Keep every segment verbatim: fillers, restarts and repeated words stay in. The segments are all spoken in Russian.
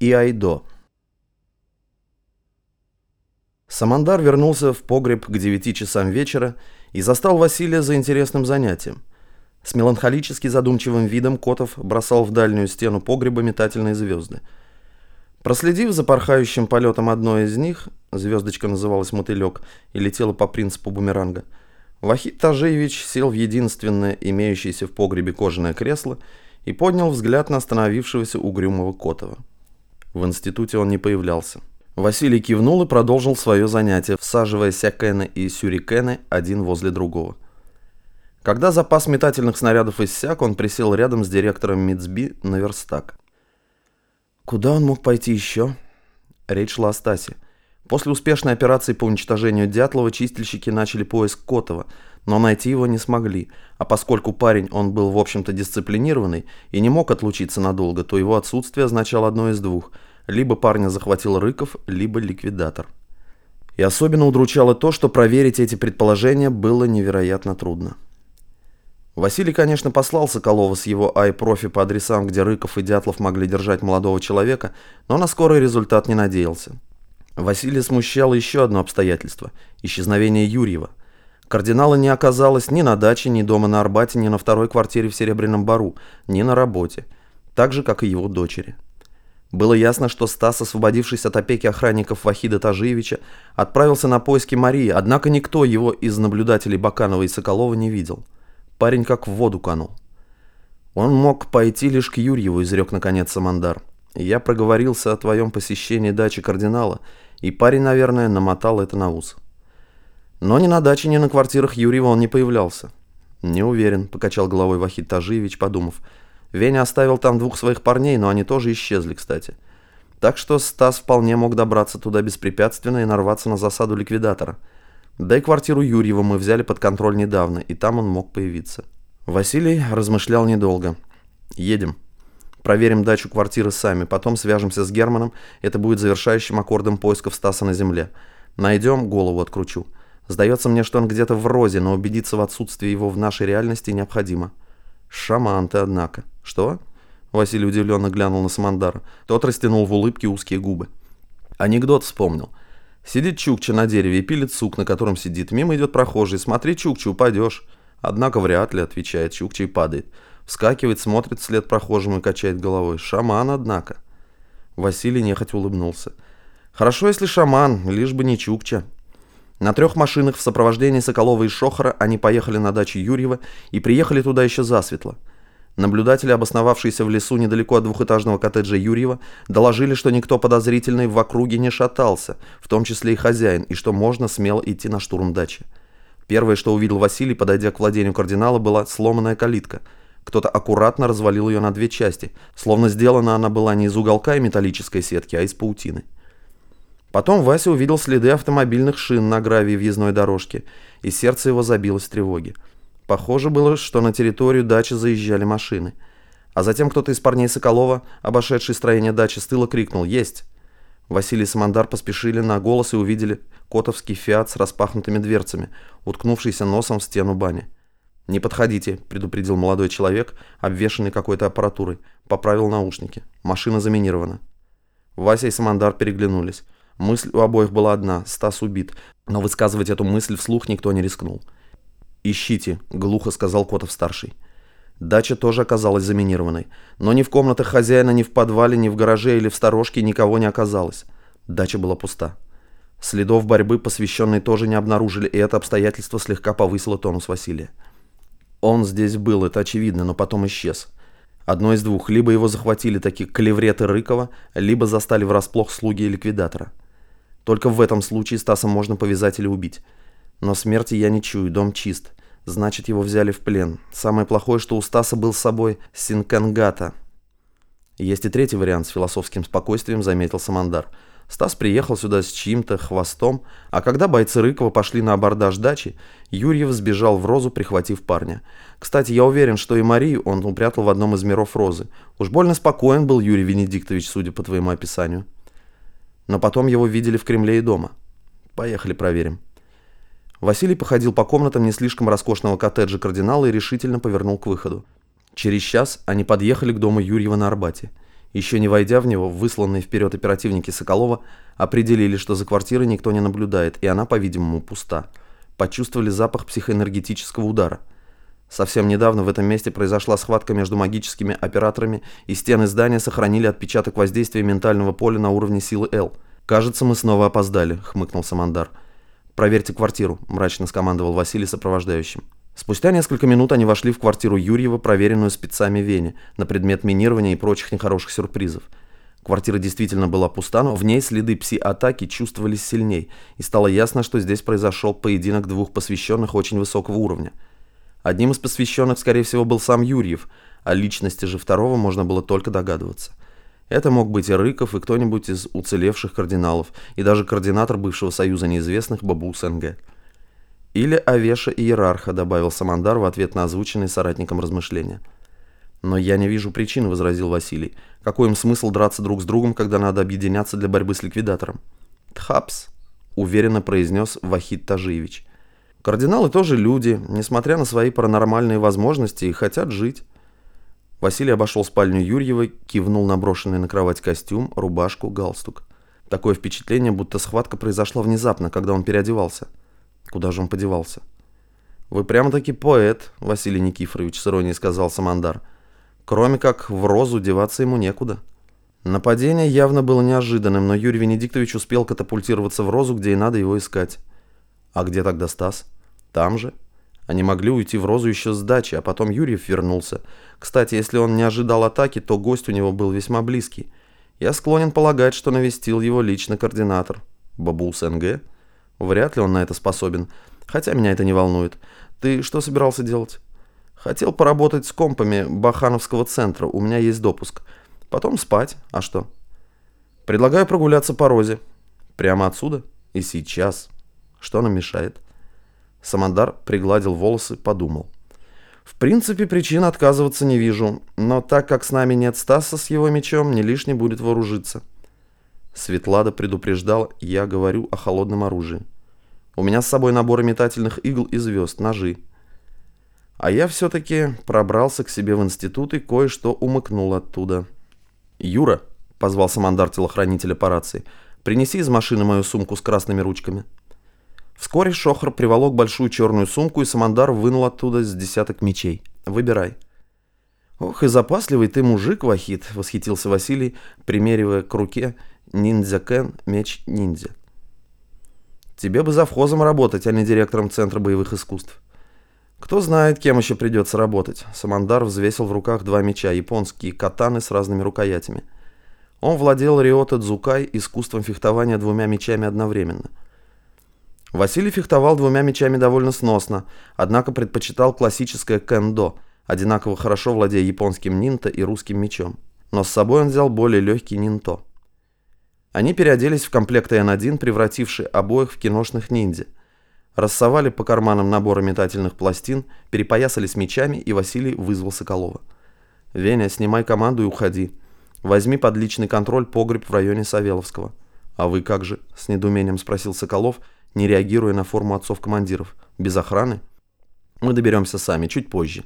и Айдо. Самандар вернулся в погреб к девяти часам вечера и застал Василия за интересным занятием. С меланхолически задумчивым видом Котов бросал в дальнюю стену погреба метательные звезды. Проследив за порхающим полетом одной из них, звездочка называлась «Мотылек» и летела по принципу бумеранга, Вахид Тажиевич сел в единственное имеющееся в погребе кожаное кресло и поднял взгляд на остановившегося угрюмого Котова. В институте он не появлялся. Василий кивнул и продолжил свое занятие, всаживая сякены и сюрикены один возле другого. Когда запас метательных снарядов иссяк, он присел рядом с директором МИЦБИ на верстак. Куда он мог пойти еще? Речь шла о Стасе. После успешной операции по уничтожению Дятлова чистильщики начали поиск Котова, но найти его не смогли, а поскольку парень он был в общем-то дисциплинированный и не мог отлучиться надолго, то его отсутствие означало одно из двух: либо парня захватил Рыков, либо ликвидатор. И особенно удручало то, что проверить эти предположения было невероятно трудно. Василий, конечно, послал Соколова с его ай-профи по адресам, где Рыков и Дятлов могли держать молодого человека, но на скорый результат не надеялся. Василия смущало еще одно обстоятельство – исчезновение Юрьева. Кардинала не оказалось ни на даче, ни дома на Арбате, ни на второй квартире в Серебряном Бару, ни на работе, так же, как и его дочери. Было ясно, что Стас, освободившись от опеки охранников Вахида Тажиевича, отправился на поиски Марии, однако никто его из наблюдателей Баканова и Соколова не видел. Парень как в воду канул. «Он мог пойти лишь к Юрьеву», — изрек наконец Самандар. «Я проговорился о твоем посещении дачи кардинала, и парень, наверное, намотал это на ус». Но ни на даче, ни на квартирах Юрьева он не появлялся. «Не уверен», — покачал головой Вахид Тажиевич, подумав. «Веня оставил там двух своих парней, но они тоже исчезли, кстати. Так что Стас вполне мог добраться туда беспрепятственно и нарваться на засаду ликвидатора. Да и квартиру Юрьева мы взяли под контроль недавно, и там он мог появиться». Василий размышлял недолго. «Едем. Проверим дачу квартиры сами, потом свяжемся с Германом, это будет завершающим аккордом поисков Стаса на земле. Найдем, голову откручу. Сдается мне, что он где-то в Розе, но убедиться в отсутствии его в нашей реальности необходимо». «Шаман ты, однако». «Что?» Василий удивленно глянул на Самандара. Тот растянул в улыбке узкие губы. Анекдот вспомнил. Сидит Чукча на дереве и пилит сук, на котором сидит. Мимо идет прохожий. «Смотри, Чукча, упадешь». «Однако вряд ли», — отвечает Чукча и падает. Вскакивает, смотрит вслед прохожему и качает головой. «Шаман, однако». Василий нехотя улыбнулся. «Хорошо, если шаман, лишь бы не Чукча». На трех машинах в сопровождении Соколова и Шохора они поехали на дачу Юрьева и приехали туда еще засветло. Наблюдатели, обосновавшиеся в лесу недалеко от двухэтажного коттеджа Юрьева, доложили, что никто подозрительный в округе не шатался, в том числе и хозяин, и что можно смело идти на штурм дачи. Первое, что увидел Василий, подойдя к владению кардинала, была сломанная калитка. Кто-то аккуратно развалил ее на две части, словно сделана она была не из уголка и металлической сетки, а из паутины. Потом Вася увидел следы автомобильных шин на гравии въездной дорожки, и сердце его забилось в тревоге. Похоже было, что на территорию дачи заезжали машины. А затем кто-то из парней Соколова, обошедший строение дачи, с тыла крикнул «Есть!». Василий и Самандар поспешили на голос и увидели котовский фиат с распахнутыми дверцами, уткнувшийся носом в стену бани. «Не подходите», — предупредил молодой человек, обвешанный какой-то аппаратурой, поправил наушники. «Машина заминирована». Вася и Самандар переглянулись. Мысль у обоих была одна — Стас убит, но высказывать эту мысль вслух никто не рискнул. «Ищите», — глухо сказал Котов-старший. Дача тоже оказалась заминированной, но ни в комнатах хозяина, ни в подвале, ни в гараже или в сторожке никого не оказалось. Дача была пуста. Следов борьбы посвященные тоже не обнаружили, и это обстоятельство слегка повысило тонус Василия. Он здесь был, это очевидно, но потом исчез. Одно из двух: либо его захватили такие клевреты Рыкова, либо застали врасплох слуги ликвидатора. Только в этом случае Стаса можно повязать или убить. Но смерти я не чую, дом чист. Значит, его взяли в плен. Самое плохое, что у Стаса был с собой Синкангата. Есть и третий вариант, с философским спокойствием заметил Самандар. Стас приехал сюда с чьим-то хвостом, а когда бойцы Рыкова пошли на абордаж дачи, Юрьев сбежал в Розу, прихватив парня. Кстати, я уверен, что и Марию он упрятал в одном из миров Розы. Уж больно спокоен был Юрий Венедиктович, судя по твоему описанию. Но потом его видели в Кремле и дома. Поехали проверим. Василий походил по комнатам не слишком роскошного коттеджа кардинала и решительно повернул к выходу. Через час они подъехали к дому Юрьева на Арбате. Еще не войдя в него, высланные вперед оперативники Соколова определили, что за квартирой никто не наблюдает, и она, по-видимому, пуста. Почувствовали запах психоэнергетического удара. Совсем недавно в этом месте произошла схватка между магическими операторами, и стены здания сохранили отпечаток воздействия ментального поля на уровне силы Л. «Кажется, мы снова опоздали», — хмыкнул Самандар. «Проверьте квартиру», — мрачно скомандовал Василий сопровождающим. Спустя несколько минут они вошли в квартиру Юрьева, проверенную спецами Вене, на предмет минирования и прочих нехороших сюрпризов. Квартира действительно была пуста, но в ней следы пси-атаки чувствовались сильней, и стало ясно, что здесь произошел поединок двух посвященных очень высокого уровня. Одним из посвященных, скорее всего, был сам Юрьев, о личности же второго можно было только догадываться. Это мог быть и Рыков, и кто-нибудь из уцелевших кардиналов, и даже координатор бывшего союза неизвестных Бабус Н Г. Или Авеша Иерарха, добавил Самандар в ответ на озвученные соратником размышления. «Но я не вижу причин», — возразил Василий. «Какой им смысл драться друг с другом, когда надо объединяться для борьбы с ликвидатором?» «Тхапс», — уверенно произнес Вахид Тажиевич. «Кардиналы тоже люди, несмотря на свои паранормальные возможности, и хотят жить». Василий обошел спальню Юрьева, кивнул на брошенный на кровать костюм, рубашку, галстук. Такое впечатление, будто схватка произошла внезапно, когда он переодевался. Куда же он подевался? «Вы прямо-таки поэт, Василий Никифорович», — с иронией сказал Самандар. «Кроме как в розу деваться ему некуда». Нападение явно было неожиданным, но Юрий Венедиктович успел катапультироваться в розу, где и надо его искать. А где тогда Стас? Там же. Они могли уйти в розу еще с дачи, а потом Юрьев вернулся. Кстати, если он не ожидал атаки, то гость у него был весьма близкий. Я склонен полагать, что навестил его лично координатор. Бабус Н Г? Вряд ли он на это способен. Хотя меня это не волнует. Ты что собирался делать? Хотел поработать с компами Бахановского центра. У меня есть допуск. Потом спать. А что? Предлагаю прогуляться по розе. Прямо отсюда? И сейчас. Что нам мешает? Самандар пригладил волосы, подумал. В принципе, причин отказываться не вижу. Но так как с нами нет Стаса с его мечом, не лишне будет вооружиться. Светлада предупреждала, я говорю о холодном оружии. У меня с собой наборы метательных игл и звезд, ножи. А я все-таки пробрался к себе в институт и кое-что умыкнул оттуда. «Юра», — позвал Самандар телохранителя по рации, — «принеси из машины мою сумку с красными ручками». Вскоре Шохр приволок большую черную сумку, и Самандар вынул оттуда с десяток мечей. «Выбирай». «Ох, и запасливый ты мужик, Вахид», — восхитился Василий, примеривая к руке ниндзя-кен меч ниндзя. «Тебе бы завхозом работать, а не директором Центра боевых искусств». «Кто знает, кем еще придется работать». Самандар взвесил в руках два меча, японские катаны с разными рукоятями. Он владел Риото Дзукай, искусством фехтования двумя мечами одновременно. Василий фехтовал двумя мечами довольно сносно, однако предпочитал классическое кэндо, одинаково хорошо владея японским нинто и русским мечом. Но с собой он взял более легкий нинто. Они переоделись в комплекты Н один, превратившие обоих в киношных ниндзя. Рассовали по карманам наборы метательных пластин, перепоясались мечами, и Василий вызвал Соколова. «Веня, снимай команду и уходи. Возьми под личный контроль погреб в районе Савеловского». «А вы как же?» — с недоумением спросил Соколов, не реагируя на форму отцов-командиров. «Без охраны?» «Мы доберемся сами, чуть позже».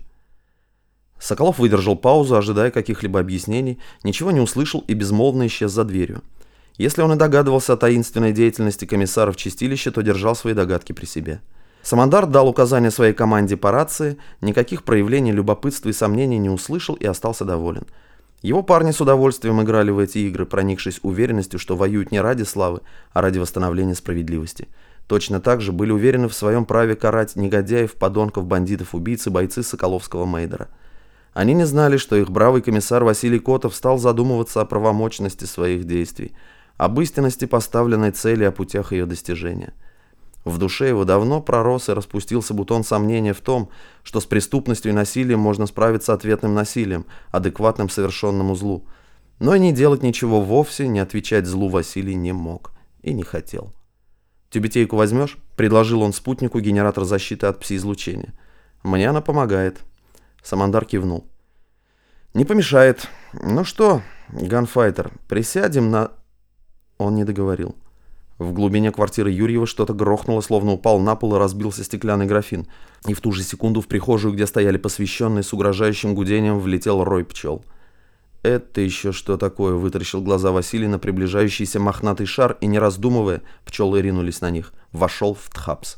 Соколов выдержал паузу, ожидая каких-либо объяснений, ничего не услышал и безмолвно исчез за дверью. Если он и догадывался о таинственной деятельности комиссаров чистилища, то держал свои догадки при себе. Самандар дал указание своей команде по рации, никаких проявлений любопытства и сомнений не услышал и остался доволен. Его парни с удовольствием играли в эти игры, проникшись уверенностью, что воюют не ради славы, а ради восстановления справедливости. Точно так же были уверены в своем праве карать негодяев, подонков, бандитов, убийц и бойцы Соколовского Мейдера. Они не знали, что их бравый комиссар Василий Котов стал задумываться о правомочности своих действий, об истинности поставленной цели и о путях ее достижения. В душе его давно пророс и распустился бутон сомнения в том, что с преступностью и насилием можно справиться ответным насилием, адекватным совершенному злу. Но и не делать ничего вовсе, не отвечать злу Василий не мог и не хотел. «Тюбетейку возьмешь?» — предложил он спутнику генератор защиты от пси-излучения. «Мне она помогает». Самандар кивнул. «Не помешает. Ну что, ганфайтер, присядем на...» Он не договорил. В глубине квартиры Юрьева что-то грохнуло, словно упал на пол и разбился стеклянный графин. И в ту же секунду в прихожую, где стояли посвященные, с угрожающим гудением влетел рой пчел. «Это еще что такое?» — вытаращил глаза Василий на приближающийся мохнатый шар, и, не раздумывая, пчелы ринулись на них. Вошел в Тхапс.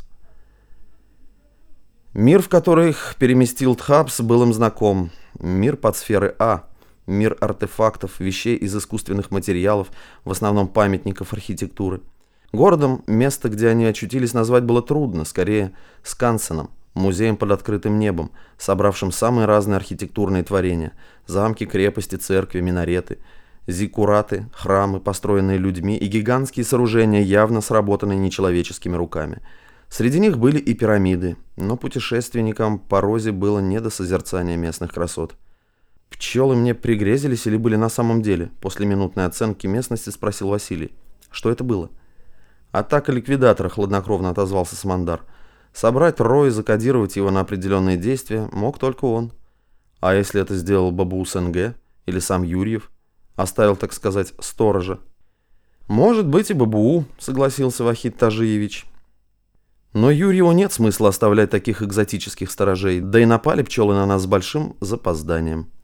Мир, в который их переместил Тхапс, был им знаком. Мир подсферы А. Мир артефактов, вещей из искусственных материалов, в основном памятников архитектуры. Городом место, где они очутились, назвать было трудно, скорее скансеном, музеем под открытым небом, собравшим самые разные архитектурные творения: замки, крепости, церкви, минареты, зиккураты, храмы, построенные людьми, и гигантские сооружения, явно сработанные нечеловеческими руками. Среди них были и пирамиды, но путешественникам по Розе было не до созерцания местных красот. «Пчелы мне пригрезились или были на самом деле?» После минутной оценки местности спросил Василий. «Что это было?» «Атака ликвидатора», — хладнокровно отозвался Самандар. «Собрать рой и закодировать его на определенные действия мог только он. А если это сделал Бабу Сенге или сам Юрьев? Оставил, так сказать, сторожа?» «Может быть и Бабуу», — согласился Вахид Тажиевич. «Но Юрьеву нет смысла оставлять таких экзотических сторожей, да и напали пчелы на нас с большим запозданием».